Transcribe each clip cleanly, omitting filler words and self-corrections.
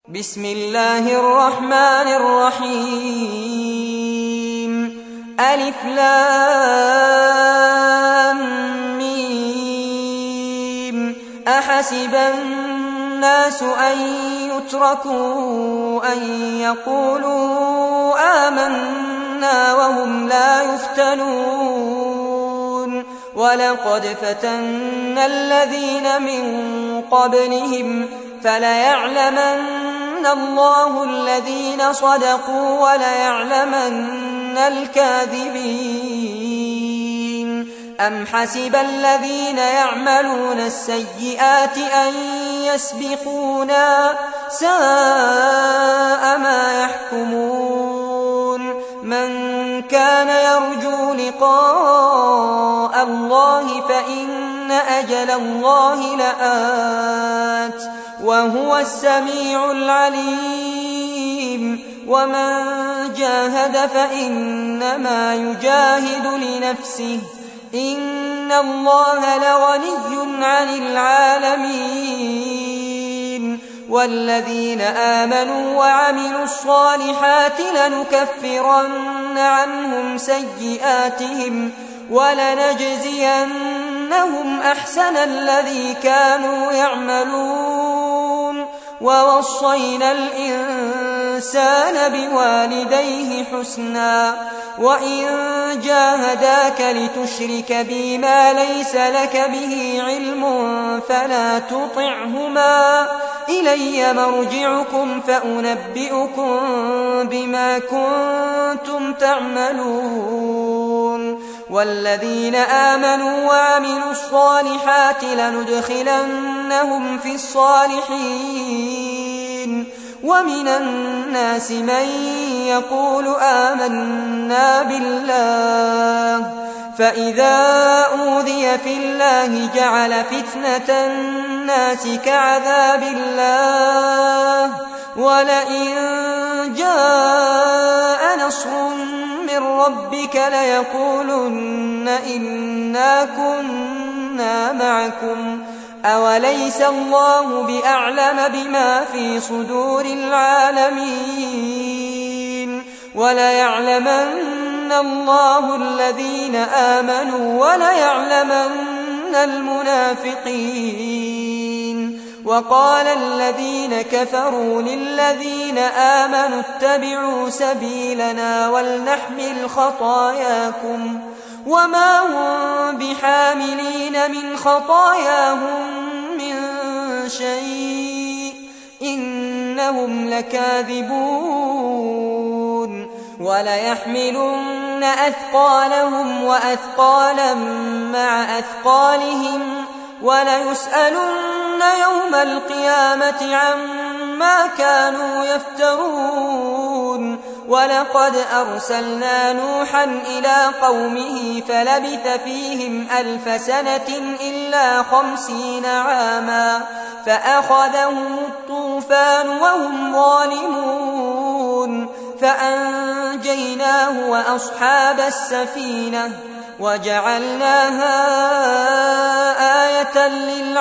بسم الله الرحمن الرحيم ألف لام ميم أحسب الناس أن يتركوا أن يقولوا آمنا وهم لا يفتنون ولقد فتنا الذين من قبلهم فليعلمن الله الذين صدقوا وليعلمن الكاذبين أم حسب الذين يعملون السيئات أن يسبقونا ساء ما يحكمون من كان يرجو لقاء الله فإن أجل الله لآت وهو السميع العليم ومن جاهد فإنما يجاهد لنفسه إن الله لغني عن العالمين والذين آمنوا وعملوا الصالحات لنكفرن عنهم سيئاتهم ولنجزينهم أحسن الذي كانوا يعملون ووصينا الإنسان بوالديه حسنا وإن جاهداك لتشرك بي ما ليس لك به علم فلا تطعهما إلي مرجعكم فأنبئكم بما كنتم تعملون والذين آمنوا وعملوا الصالحات لندخلنهم في الصالحين ومن الناس من يقول آمنا بالله فإذا أوذي في الله جعل فتنة الناس كعذاب الله ولئن جاء نصر من ربك ليقولن إنا كنا معكم أوليس الله بأعلم بما في صدور العالمين وليعلمن الله الذين آمنوا وليعلمن المنافقين وقال الذين كفروا للذين آمنوا اتبعوا سبيلنا ولنحمل خطاياكم وما هم بحاملين من خطاياهم من شيء إنهم لكاذبون وليحملن أثقالهم وأثقالا مع أثقالهم وليسألن يوم القيامة عما كانوا يفترون ولقد أرسلنا نوحا إلى قومه فلبث فيهم 1000 سنة إلا 50 عاما فأخذهم الطوفان وهم ظالمون فأنجيناه وأصحاب السفينة وجعلناها آية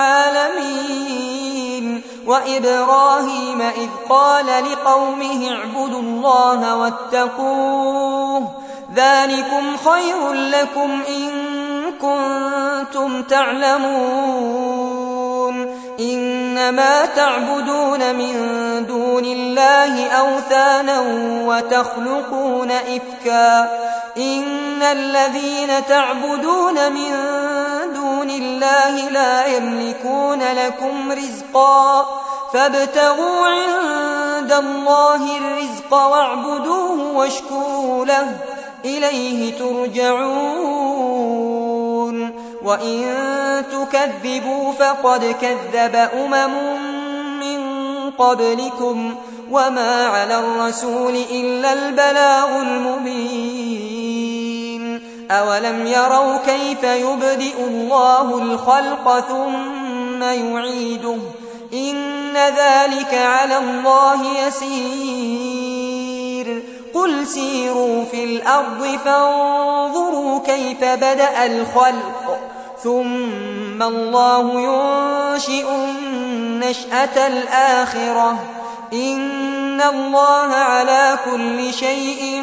للعالمين وإبراهيم إذ قال لقومه اعبدوا الله واتقوه ذلكم خير لكم إن كنتم تعلمون إنما تعبدون من دون الله أوثانا وتخلقون إفكا إن الذين تعبدون من دون الله لا يملكون لكم رزقا فابتغوا عند الله الرزق واعبدوه واشكروا له إليه ترجعون وإن تكذبوا فقد كذب من قبلكم وما على الرسول إلا البلاغ المبين أولم يروا كيف يبدئ الله الخلق ثم يعيده إن ذلك على الله يسير قل سيروا في الأرض فانظروا كيف بدأ الخلق ثم الله ينشئ النشأة الآخرة إن الله على كل شيء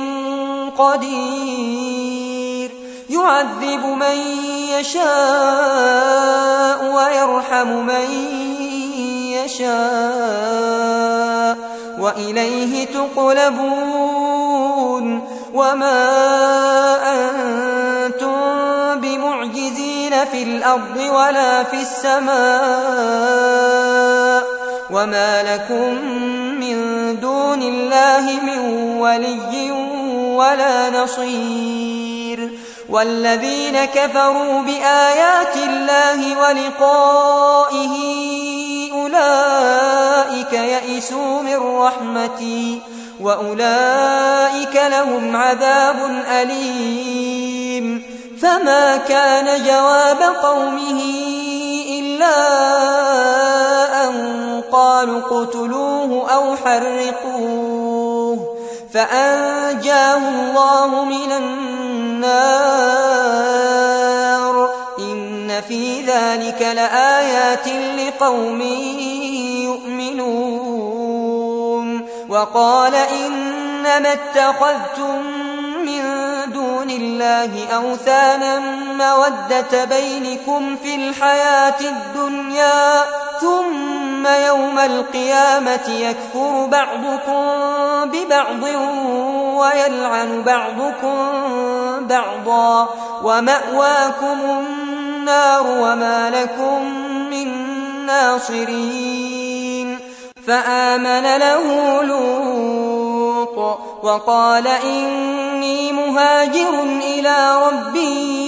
قدير يعذب من يشاء ويرحم من يشاء وإليه تقلبون وما أنتم بمعجزين في الأرض ولا في السماء وما لكم من دون الله من ولي ولا نصير والذين كفروا بآيات الله ولقائه أولئك يئسوا من رحمتي وأولئك لهم عذاب أليم فما كان جواب قومه إلا أن قالوا اقتلوه أو حرقوه فأنجاه الله من النار إن في ذلك لآيات لقوم يؤمنون وقال إنما اتخذتم من دون الله أوثانا مودة بينكم في الحياة الدنيا ثم يوم القيامة يكفر بعضكم ببعض ويلعن بعضكم بعضا ومأواكم النار وما لكم من ناصرين فآمن له لوط وقال إني مهاجر إلى ربي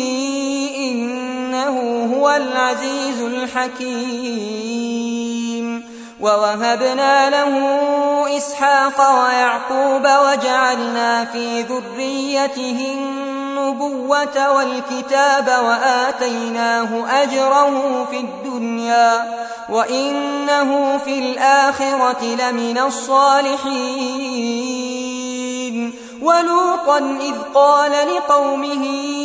إنه هو العزيز الحكيم ووهبنا له إسحاق ويعقوب وجعلنا في ذريته النبوة والكتاب وآتيناه أجره في الدنيا وإنه في الآخرة لمن الصالحين ولوطا إذ قال لقومه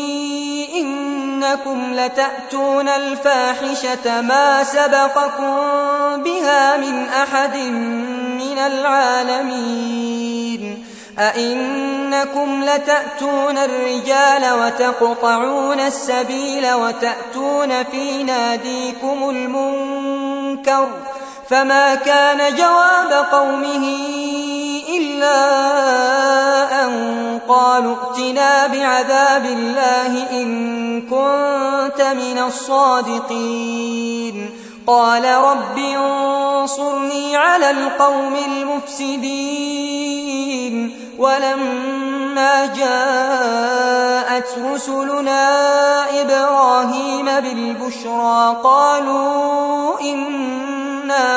إنكم لتأتون الفاحشة ما سبقكم بها من أحد من العالمين أئنكم لتأتون الرجال وتقطعون السبيل وتأتون في ناديكم المنكر فما كان جواب قومه إلا أن قالوا ائتنا بعذاب الله إن كنت من الصادقين قال رب انصرني على القوم المفسدين ولما جاءت رسلنا إبراهيم بالبشرى قالوا إنا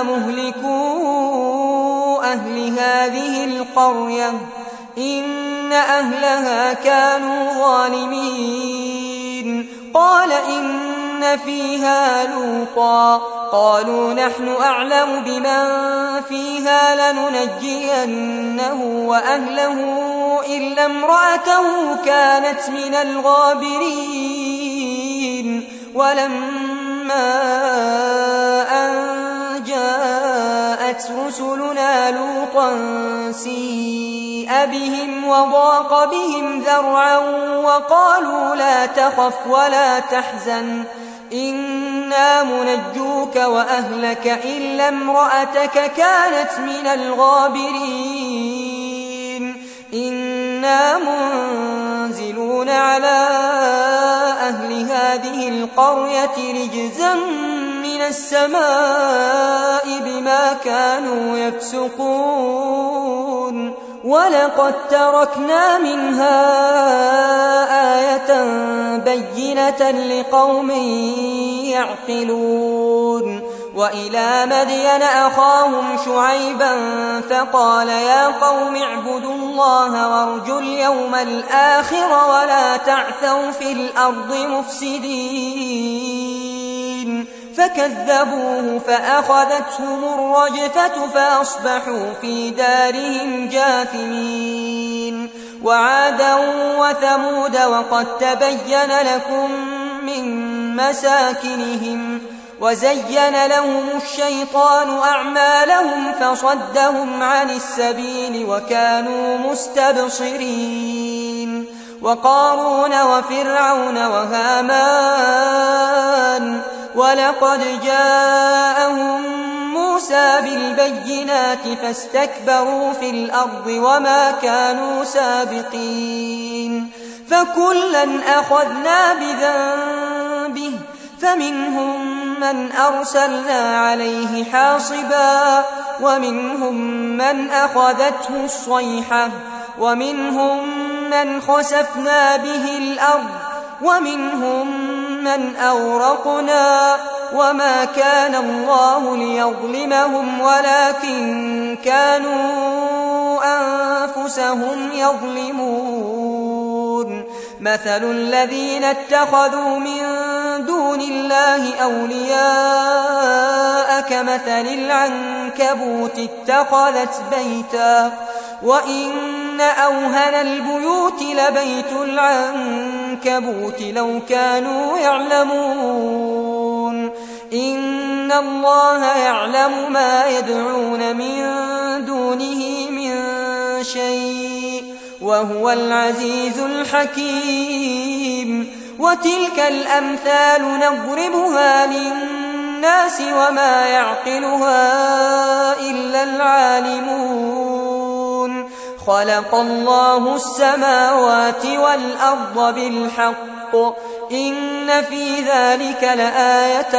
مهلكو أهل هذه القرية إن أهلها كانوا ظالمين قال إن فيها لوطا قالوا نحن أعلم بمن فيها لننجينه وأهله إلا امرأته كانت من الغابرين ولما أن جاءت رسلنا لوطا سيء بهم وضاق بهم ذرعا وقالوا لا تخف ولا تحزن إنا منجوك وأهلك إلا امرأتك كانت من الغابرين إنا منزلون على أهل هذه القرية رجزا من السماء بما كانوا يفسقون ولقد تركنا منها آية بينة لقوم يعقلون وإلى مدين أخاهم شعيبا فقال يا قوم اعبدوا الله وارجوا اليوم الآخر ولا تعثوا في الأرض مفسدين فكذبوه فأخذتهم الرجفة فأصبحوا في دارهم جاثمين وعادا وثمود وقد تبين لكم من مساكنهم وزين لهم الشيطان أعمالهم فصدهم عن السبيل وكانوا مستبصرين وقارون وفرعون وهامان ولقد جاءهم موسى بالبينات فاستكبروا في الأرض وما كانوا سابقين فكلا أخذنا بذنبه فمنهم من أرسلنا عليه حاصبا ومنهم من أخذته الصيحة ومنهم من خسفنا به الأرض ومنهم من أغرقنا وما كان الله ليظلمهم ولكن كانوا أنفسهم يظلمون مثل الذين اتخذوا من دون الله أولياء كمثل العنكبوت اتخذت بيتا وإن أوهن البيوت لبيت العنكبوت لو كانوا يعلمون إن الله يعلم ما يدعون من دونه من شيء وهو العزيز الحكيم وتلك الأمثال نضربها للناس وما يعقلها إلا العالمون خلق الله السماوات والأرض بالحق إن في ذلك لآية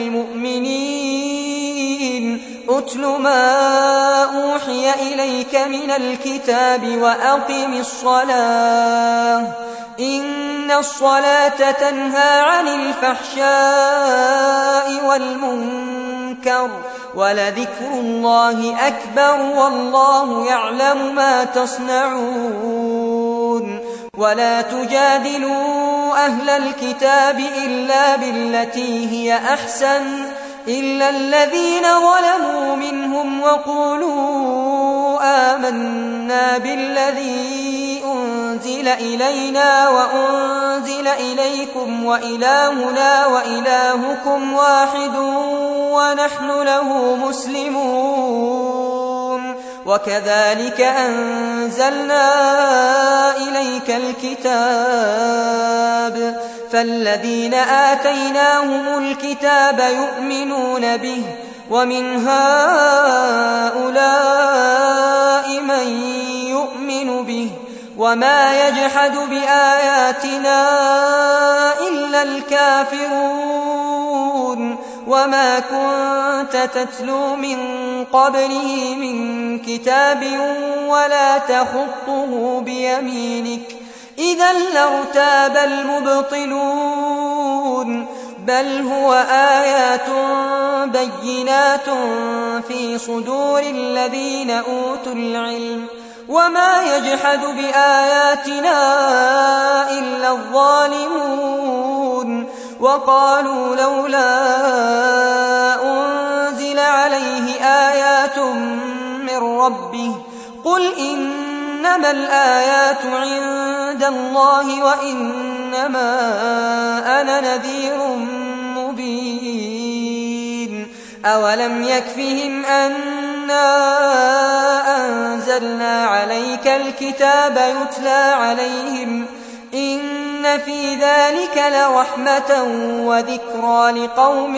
للمؤمنين أتل ما أوحي إليك من الكتاب وأقم الصلاة إن الصلاة تنهى عن الفحشاء والمنكر ولذكر الله أكبر والله يعلم ما تصنعون ولا تجادلوا أهل الكتاب إلا بالتي هي أحسن إلا الذين ظلموا منهم وقولوا آمنا بالذي أنزل إلينا وأنزل إليكم وإلهنا وإلهكم واحد ونحن له مسلمون وكذلك أنزلنا إليك الكتاب فالذين آتيناهم الكتاب يؤمنون به ومن هؤلاء من يؤمن به وما يجحد بآياتنا إلا الكافرون وما كنت تتلو من قبله من كتاب ولا تخطه بيمينك إذا لارتاب المبطلون بل هو آيات بينات في صدور الذين أوتوا العلم وما يجحد بآياتنا إلا الظالمون وقالوا لولا أنزل عليه آيات من ربه قل إنما الآيات عند الله وإنما أنا نذير مبين أولم يكفهم أنا أنزلنا عليك الكتاب يتلى عليهم إن في ذلك لرحمة وذكرى لقوم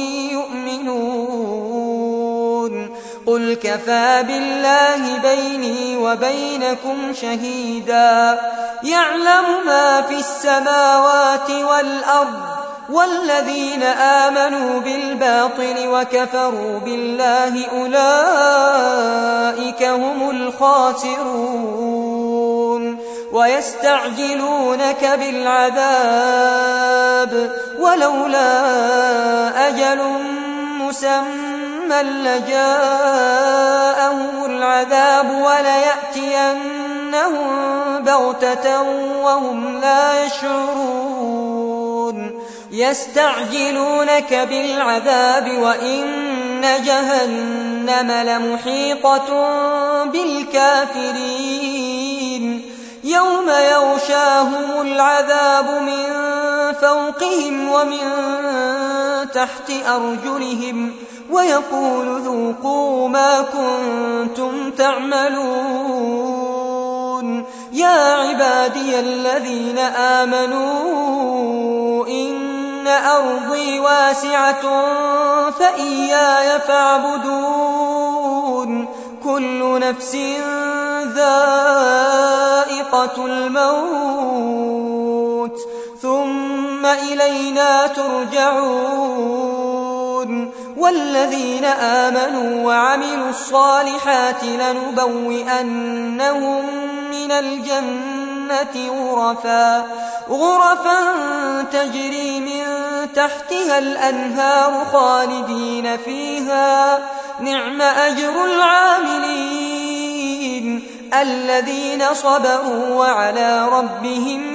يؤمنون قل كفى بالله بيني وبينكم شهيدا يعلم ما في السماوات والأرض والذين آمنوا بالباطل وكفروا بالله أولئك هم الخاسرون ويستعجلونك بالعذاب ولولا أجل مسمى لجاءهم العذاب وليأتينهم بغتة وهم لا يشعرون يستعجلونك بالعذاب وإن جهنم لمحيطة بالكافرين يوم يغشاهم العذاب من فوقهم ومن تحت أرجلهم ويقول ذوقوا ما كنتم تعملون. يا عبادي الذين آمنوا إن أرضي واسعة فإياي فاعبدون. كل نفس ذائقة الموت ثم إلينا ترجعون. والذين آمنوا وعملوا الصالحات لنبوئنهم من الجنة غرفا تجري من تحتها الأنهار خالدين فيها. نعم أجر العاملين الذين صبروا وعلى ربهم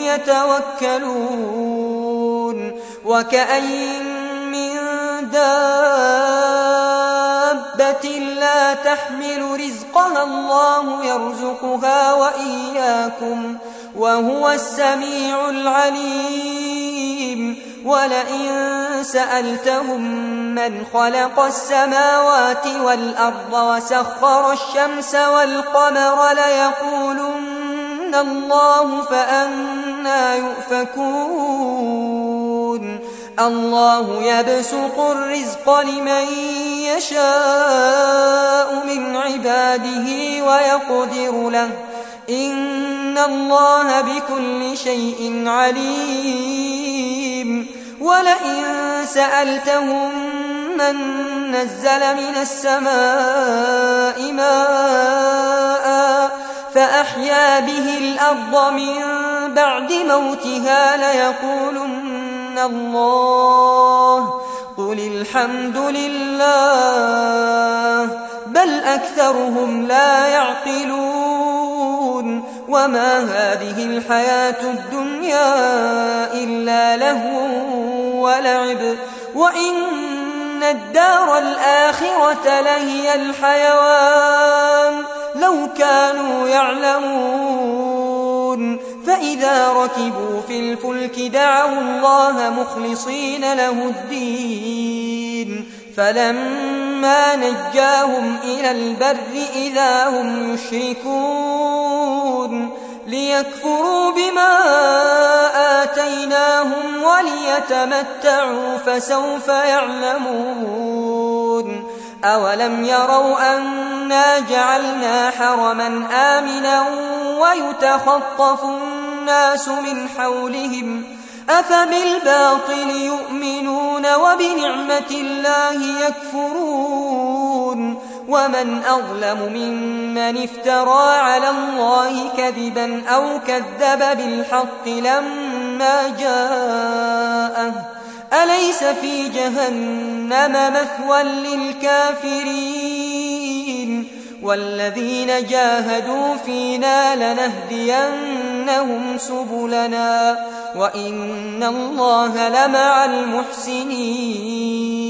يتوكلون. وكأين من دابة لا تحمل رزقها الله يرزقها وإياكم وهو السميع العليم. ولئن سألتهم من خلق السماوات والأرض وسخر الشمس والقمر ليقولن الله فأنى يؤفكون. الله يبسط الرزق لمن يشاء من عباده ويقدر له إن الله بكل شيء عليم. ولئن سألتهم من نزل من السماء ماء فأحيا به الأرض من بعد موتها ليقولن الله قل الحمد لله بل أكثرهم لا يعقلون. وما هذه الحياة الدنيا إلا لهو ولعب وإن الدار الآخرة لهي الحيوان لو كانوا يعلمون. فإذا ركبوا في الفلك دعوا الله مخلصين له الدين فلما نجاهم إلى البر إذا هم يشركون. ليكفروا بما آتيناهم وليتمتعوا فسوف يعلمون. أولم يروا أنا جعلنا حرما آمنا ويتخطف الناس من حولهم أفبالباطل يؤمنون وبنعمة الله يكفرون. ومن أظلم ممن افترى على الله كذبا أو كذب بالحق لما جاءه أليس في جهنم مثوى للكافرين. والذين جاهدوا فينا لنهدينهم سبلنا وإن الله لمع المحسنين.